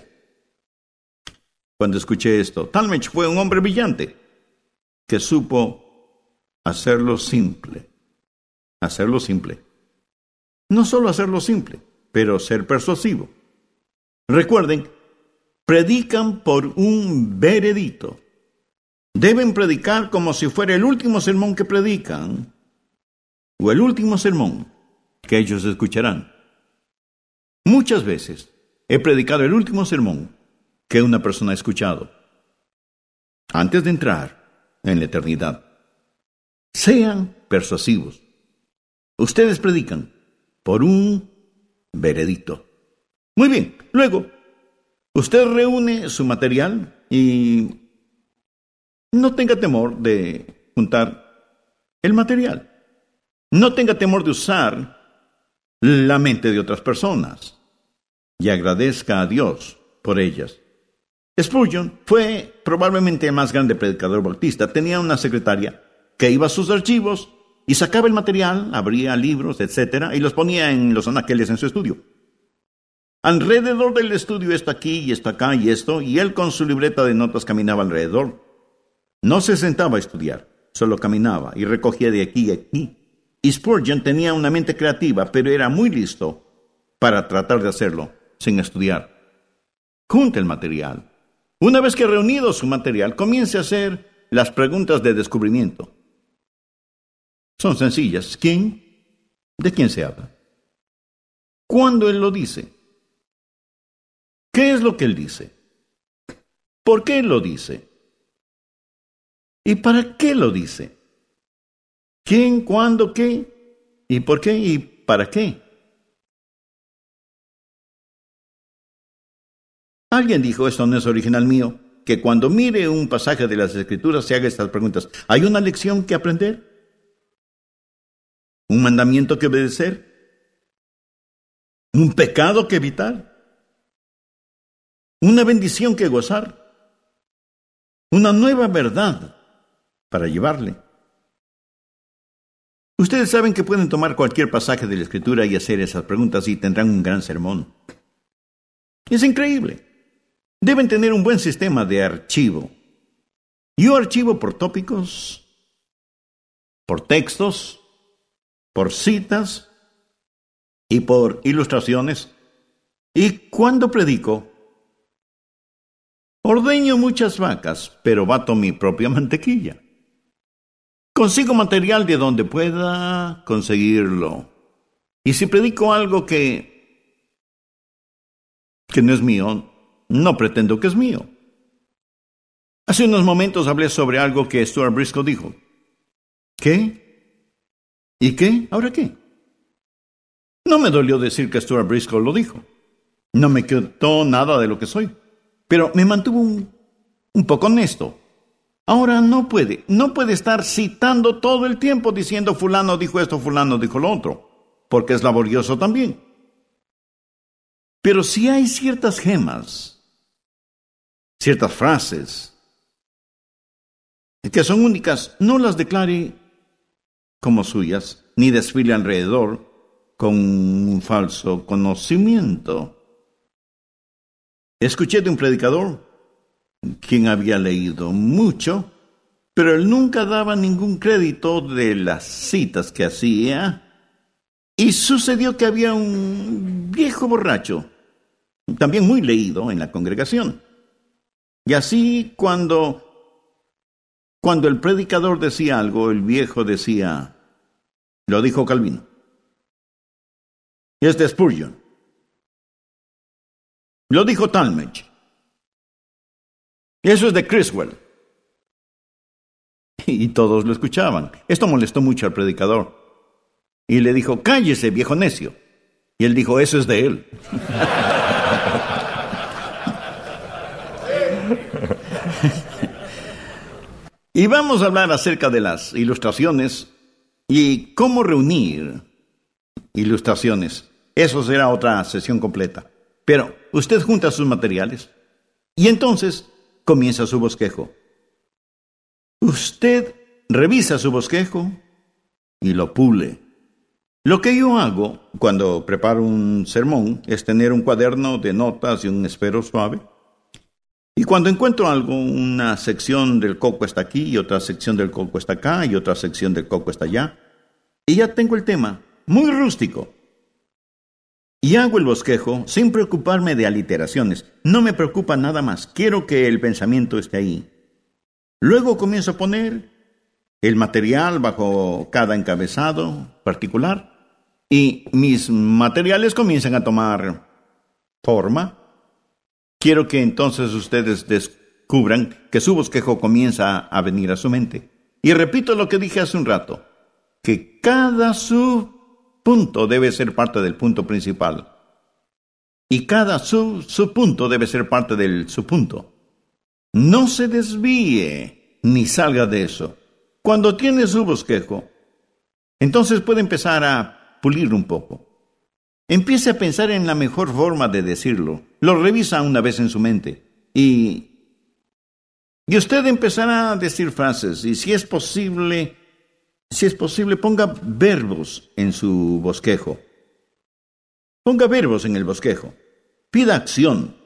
Cuando escuché esto, Talmage fue un hombre brillante que supo hacerlo simple. Hacerlo simple. No solo hacerlo simple, pero ser persuasivo. Recuerden, predican por un veredicto. Deben predicar como si fuera el último sermón que predican, o el último sermón que ellos escucharán. Muchas veces he predicado el último sermón que una persona ha escuchado antes de entrar en la eternidad. Sean persuasivos. Ustedes predican por un veredicto. Muy bien, luego, usted reúne su material y no tenga temor de juntar el material. No tenga temor de usar la mente de otras personas y agradezca a Dios por ellas. Spurgeon fue probablemente el más grande predicador bautista. Tenía una secretaria que iba a sus archivos y sacaba el material, abría libros, etcétera, y los ponía en los anaqueles en su estudio. Alrededor del estudio, esto aquí y esto acá y esto, y él con su libreta de notas caminaba alrededor. No se sentaba a estudiar, solo caminaba y recogía de aquí y aquí. Y Spurgeon tenía una mente creativa, pero era muy listo para tratar de hacerlo sin estudiar. Junte el material. Una vez que ha reunido su material, comience a hacer las preguntas de descubrimiento. Son sencillas. ¿Quién? ¿De quién se habla? ¿Cuándo él lo dice? ¿Qué es lo que él dice? ¿Por qué él lo dice? ¿Y para qué lo dice? ¿Quién, cuándo, qué? ¿Y por qué y para qué? Alguien dijo, esto no es original mío, que cuando mire un pasaje de las Escrituras se haga estas preguntas. ¿Hay una lección que aprender? ¿Un mandamiento que obedecer? ¿Un pecado que evitar? ¿Una bendición que gozar? ¿Una nueva verdad para llevarle? Ustedes saben que pueden tomar cualquier pasaje de la Escritura y hacer esas preguntas y tendrán un gran sermón. Es increíble. Deben tener un buen sistema de archivo. Yo archivo por tópicos, por textos, por citas y por ilustraciones. Y cuando predico, ordeño muchas vacas, pero bato mi propia mantequilla. Consigo material de donde pueda conseguirlo. Y si predico algo que, que no es mío, no pretendo que es mío. Hace unos momentos hablé sobre algo que Stuart Briscoe dijo. ¿Qué? ¿Y qué? ¿Ahora qué? No me dolió decir que Stuart Briscoe lo dijo. No me quitó nada de lo que soy. Pero me mantuvo un, un poco honesto. Ahora no puede, no puede estar citando todo el tiempo diciendo fulano dijo esto, fulano dijo lo otro, porque es laborioso también. Pero si hay ciertas gemas, ciertas frases, que son únicas, no las declare como suyas, ni desfile alrededor con un falso conocimiento. Escuché de un predicador quien había leído mucho, pero él nunca daba ningún crédito de las citas que hacía, y sucedió que había un viejo borracho, también muy leído en la congregación. Y así cuando, cuando el predicador decía algo, el viejo decía, lo dijo Calvino, y es de Spurgeon, lo dijo Talmage, eso es de Criswell. Y todos lo escuchaban. Esto molestó mucho al predicador. Y le dijo, cállese, viejo necio. Y él dijo, eso es de él. Y vamos a hablar acerca de las ilustraciones y cómo reunir ilustraciones. Eso será otra sesión completa. Pero usted junta sus materiales y entonces comienza su bosquejo. Usted revisa su bosquejo y lo pule. Lo que yo hago cuando preparo un sermón es tener un cuaderno de notas y un esfero suave. Y cuando encuentro algo, una sección del coco está aquí y otra sección del coco está acá y otra sección del coco está allá. Y ya tengo el tema, muy rústico. Y hago el bosquejo sin preocuparme de aliteraciones. No me preocupa nada más. Quiero que el pensamiento esté ahí. Luego comienzo a poner el material bajo cada encabezado particular. Y mis materiales comienzan a tomar forma. Quiero que entonces ustedes descubran que su bosquejo comienza a venir a su mente. Y repito lo que dije hace un rato, que cada sub punto debe ser parte del punto principal. Y cada sub, subpunto debe ser parte del subpunto. No se desvíe ni salga de eso. Cuando tiene su bosquejo, entonces puede empezar a pulir un poco. Empiece a pensar en la mejor forma de decirlo. Lo revisa una vez en su mente. Y, y usted empezará a decir frases. Y si es posible... Si es posible, ponga verbos en su bosquejo. Ponga verbos en el bosquejo. Pida acción.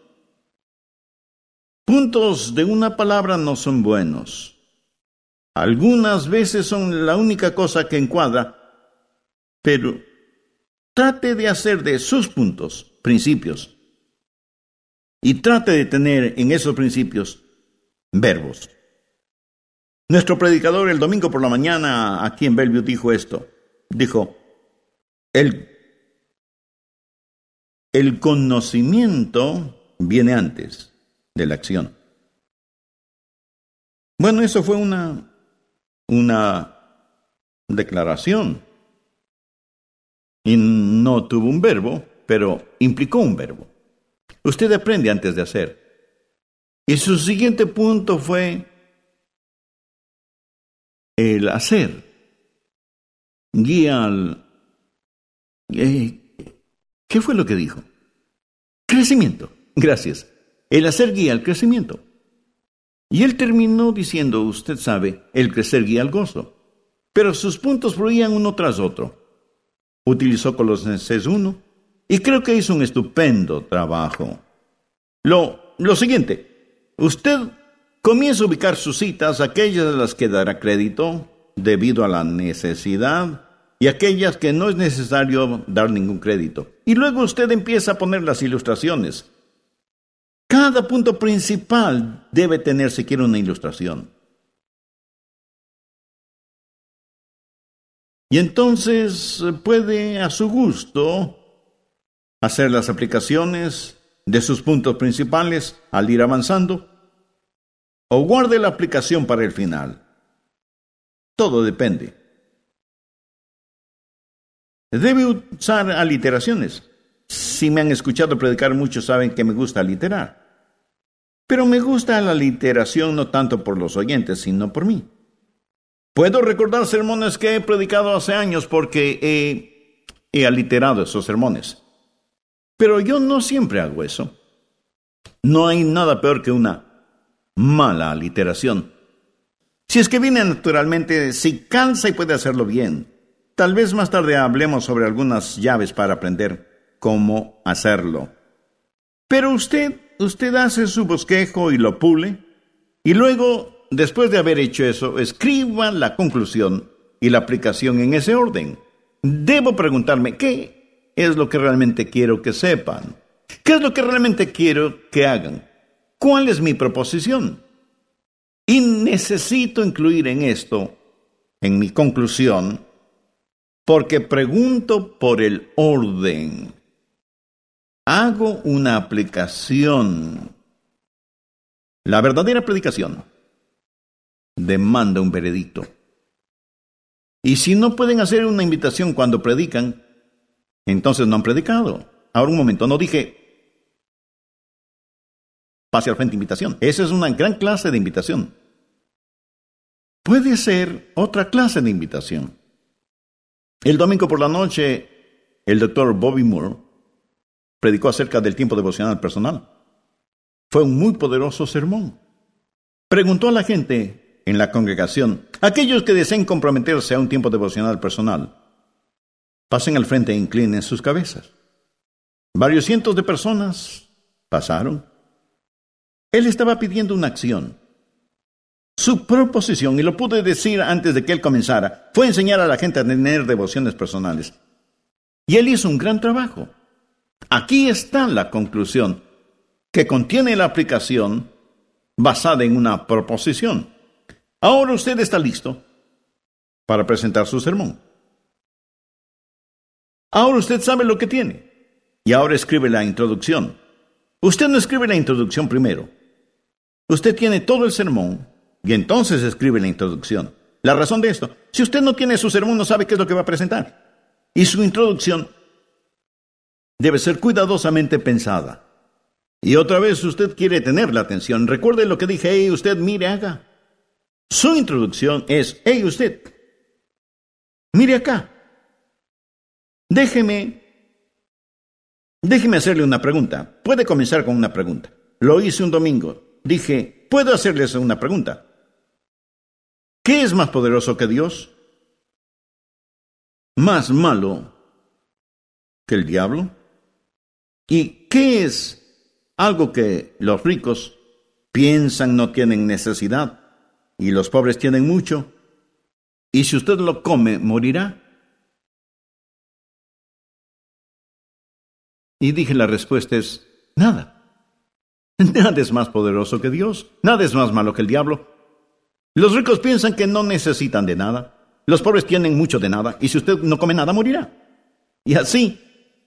Puntos de una palabra no son buenos. Algunas veces son la única cosa que encuadra, pero trate de hacer de sus puntos principios. Y trate de tener en esos principios verbos. Nuestro predicador el domingo por la mañana aquí en Bellevue dijo esto. Dijo, el, el conocimiento viene antes de la acción. Bueno, eso fue una, una declaración. Y no tuvo un verbo, pero implicó un verbo. Usted aprende antes de hacer. Y su siguiente punto fue el hacer. Guía al... Eh, ¿Qué fue lo que dijo? Crecimiento. Gracias. El hacer guía al crecimiento. Y él terminó diciendo, usted sabe, el crecer guía al gozo. pero sus puntos fluían uno tras otro. Utilizó Colosenses uno y creo que hizo un estupendo trabajo. Lo, lo siguiente, usted comienza a ubicar sus citas, aquellas de las que dará crédito debido a la necesidad y aquellas que no es necesario dar ningún crédito. Y luego usted empieza a poner las ilustraciones. Cada punto principal debe tener siquiera una ilustración. Y entonces puede a su gusto hacer las aplicaciones de sus puntos principales al ir avanzando, o guarde la aplicación para el final. Todo depende. Debe usar aliteraciones. Si me han escuchado predicar, muchos saben que me gusta aliterar. Pero me gusta la aliteración no tanto por los oyentes, sino por mí. Puedo recordar sermones que he predicado hace años porque he, he aliterado esos sermones. Pero yo no siempre hago eso. No hay nada peor que una mala aliteración. Si es que viene naturalmente, si cansa y puede hacerlo bien. Tal vez más tarde hablemos sobre algunas llaves para aprender cómo hacerlo. Pero usted, usted hace su bosquejo y lo pule, y luego, después de haber hecho eso, escriba la conclusión y la aplicación en ese orden. Debo preguntarme, ¿qué es lo que realmente quiero que sepan? ¿Qué es lo que realmente quiero que hagan? ¿Cuál es mi proposición? Y necesito incluir en esto, en mi conclusión, porque pregunto por el orden. Hago una aplicación. La verdadera predicación demanda un veredicto. Y si no pueden hacer una invitación cuando predican, entonces no han predicado. Ahora un momento, no dije pase al frente invitación. Esa es una gran clase de invitación. Puede ser otra clase de invitación. El domingo por la noche, el doctor Bobby Moore predicó acerca del tiempo devocional personal. Fue un muy poderoso sermón. Preguntó a la gente en la congregación, aquellos que deseen comprometerse a un tiempo devocional personal, pasen al frente e inclinen sus cabezas. Varios cientos de personas pasaron. Él estaba pidiendo una acción. Su proposición, y lo pude decir antes de que él comenzara, fue enseñar a la gente a tener devociones personales. Y él hizo un gran trabajo. Aquí está la conclusión, que contiene la aplicación basada en una proposición. Ahora usted está listo para presentar su sermón. Ahora usted sabe lo que tiene. Y ahora escribe la introducción. Usted no escribe la introducción primero. Usted tiene todo el sermón y entonces escribe la introducción. La razón de esto, si usted no tiene su sermón, no sabe qué es lo que va a presentar. Y su introducción debe ser cuidadosamente pensada. Y otra vez usted quiere tener la atención. Recuerde lo que dije, hey, usted, mire, haga. Su introducción es, hey, usted, mire acá. Déjeme, déjeme hacerle una pregunta. Puede comenzar con una pregunta. Lo hice un domingo. Dije, ¿puedo hacerles una pregunta? ¿Qué es más poderoso que Dios? ¿Más malo que el diablo? ¿Y qué es algo que los ricos piensan no tienen necesidad y los pobres tienen mucho? Y si usted lo come, morirá. Y dije, la respuesta es, nada. Nada es más poderoso que Dios. Nada es más malo que el diablo. Los ricos piensan que no necesitan de nada. Los pobres tienen mucho de nada. Y si usted no come nada, morirá. Y así,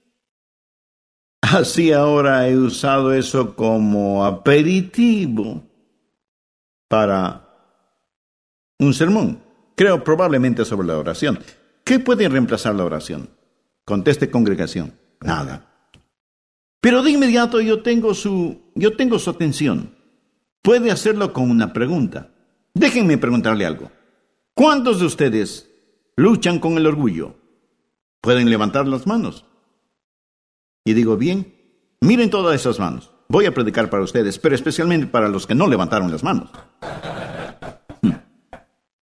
así ahora he usado eso como aperitivo para un sermón. Creo probablemente sobre la oración. ¿Qué puede reemplazar la oración? Conteste congregación. Nada. Pero de inmediato yo tengo su, yo tengo su atención. Puede hacerlo con una pregunta. Déjenme preguntarle algo. ¿Cuántos de ustedes luchan con el orgullo? ¿Pueden levantar las manos? Y digo, bien, miren todas esas manos. Voy a predicar para ustedes, pero especialmente para los que no levantaron las manos.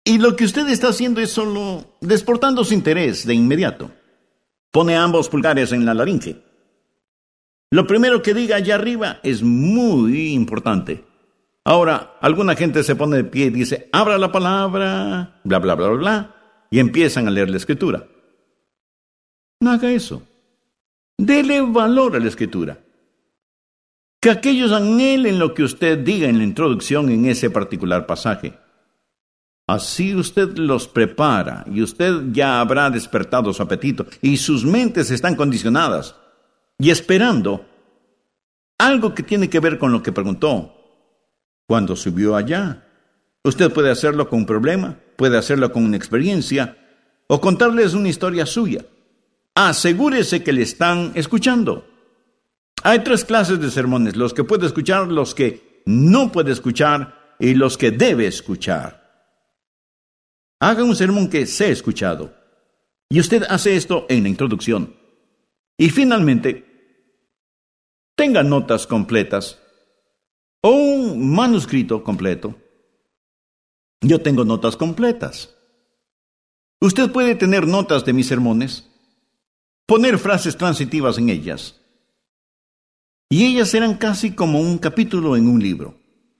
Y lo que usted está haciendo es solo desportando su interés de inmediato. Pone ambos pulgares en la laringe. Lo primero que diga allá arriba es muy importante. Ahora, alguna gente se pone de pie y dice, abra la palabra, bla, bla, bla, bla, bla, y empiezan a leer la escritura. No haga eso. Dele valor a la escritura. Que aquellos anhelen lo que usted diga en la introducción en ese particular pasaje. Así usted los prepara y usted ya habrá despertado su apetito y sus mentes están condicionadas y esperando algo que tiene que ver con lo que preguntó cuando subió allá. Usted puede hacerlo con un problema, puede hacerlo con una experiencia o contarles una historia suya. Asegúrese que le están escuchando. Hay tres clases de sermones: los que puede escuchar, los que no puede escuchar y los que debe escuchar. Haga un sermón que sea escuchado. Y usted hace esto en la introducción. Y finalmente, tenga notas completas o un manuscrito completo. Yo tengo notas completas. Usted puede tener notas de mis sermones, poner frases transitivas en ellas, y ellas serán casi como un capítulo en un libro.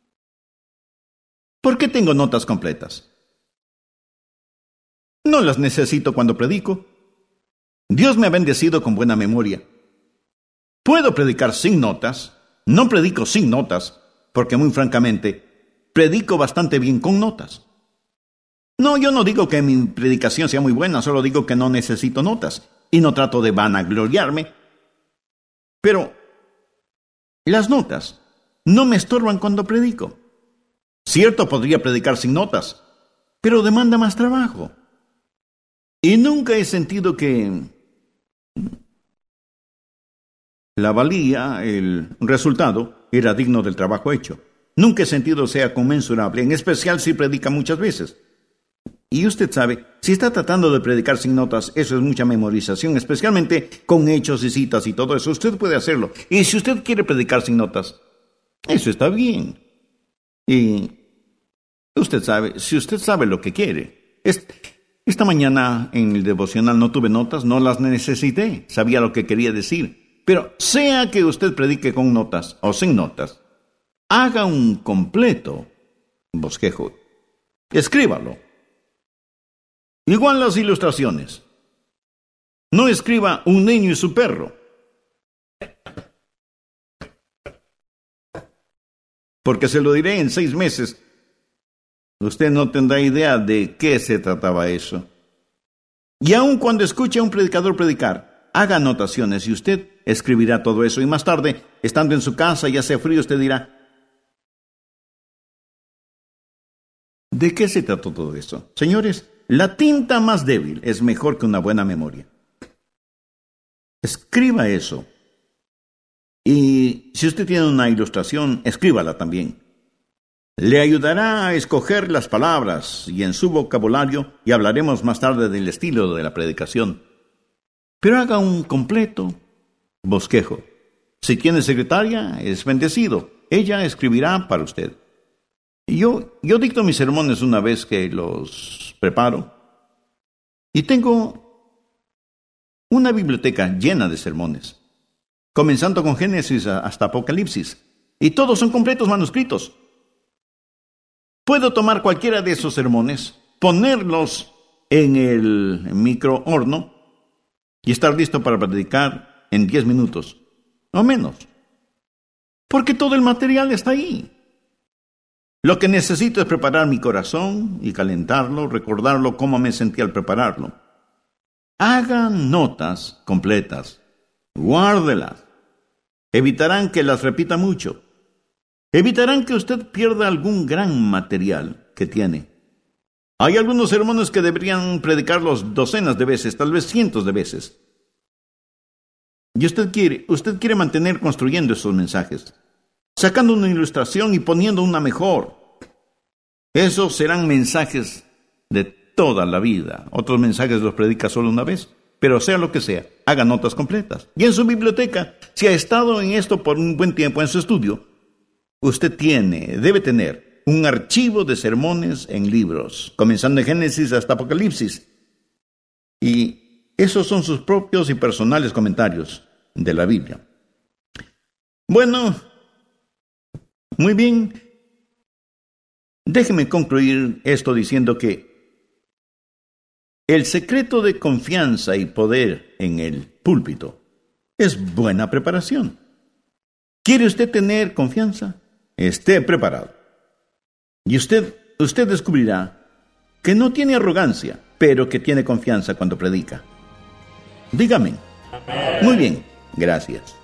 ¿Por qué tengo notas completas? No las necesito cuando predico. Dios me ha bendecido con buena memoria. Puedo predicar sin notas. No predico sin notas, porque muy francamente, predico bastante bien con notas. No, yo no digo que mi predicación sea muy buena, solo digo que no necesito notas. Y no trato de vanagloriarme. Pero las notas no me estorban cuando predico. Cierto, podría predicar sin notas, pero demanda más trabajo. Y nunca he sentido que la valía, el resultado, era digno del trabajo hecho. Nunca he sentido sea conmensurable, en especial si predica muchas veces. Y usted sabe, si está tratando de predicar sin notas, eso es mucha memorización, especialmente con hechos y citas y todo eso. Usted puede hacerlo. Y si usted quiere predicar sin notas, eso está bien. Y usted sabe, si usted sabe lo que quiere. Es, esta mañana en el devocional no tuve notas, no las necesité, sabía lo que quería decir. Pero sea que usted predique con notas o sin notas, haga un completo bosquejo. Escríbalo. Igual las ilustraciones. No escriba un niño y su perro, porque se lo diré en seis meses. Usted no tendrá idea de qué se trataba eso. Y aun cuando escuche a un predicador predicar, haga anotaciones y usted escribirá todo eso. Y más tarde, estando en su casa y hace frío, usted dirá, ¿de qué se trató todo eso? Señores, la tinta más débil es mejor que una buena memoria. Escriba eso. Y si usted tiene una ilustración, escríbala también. Le ayudará a escoger las palabras y en su vocabulario, y hablaremos más tarde del estilo de la predicación. Pero haga un completo bosquejo. Si tiene secretaria, es bendecido. Ella escribirá para usted. Y yo, yo dicto mis sermones una vez que los preparo. Y tengo una biblioteca llena de sermones, comenzando con Génesis hasta Apocalipsis. Y todos son completos manuscritos. Puedo tomar cualquiera de esos sermones, ponerlos en el microhorno y estar listo para predicar en diez minutos, o menos. Porque todo el material está ahí. Lo que necesito es preparar mi corazón y calentarlo, recordarlo cómo me sentí al prepararlo. Hagan notas completas, guárdelas. Evitarán que las repita mucho. Evitarán que usted pierda algún gran material que tiene. Hay algunos sermones que deberían predicarlos docenas de veces, tal vez cientos de veces. Y usted quiere, usted quiere mantener construyendo esos mensajes, sacando una ilustración y poniendo una mejor. Esos serán mensajes de toda la vida. Otros mensajes los predica solo una vez. Pero sea lo que sea, haga notas completas. Y en su biblioteca, si ha estado en esto por un buen tiempo en su estudio, usted tiene, debe tener un archivo de sermones en libros, comenzando en Génesis hasta Apocalipsis. Y esos son sus propios y personales comentarios de la Biblia. Bueno, muy bien. Déjeme concluir esto diciendo que el secreto de confianza y poder en el púlpito es buena preparación. ¿Quiere usted tener confianza? Esté preparado. Y usted, usted descubrirá que no tiene arrogancia, pero que tiene confianza cuando predica. Dígame. Muy bien, gracias.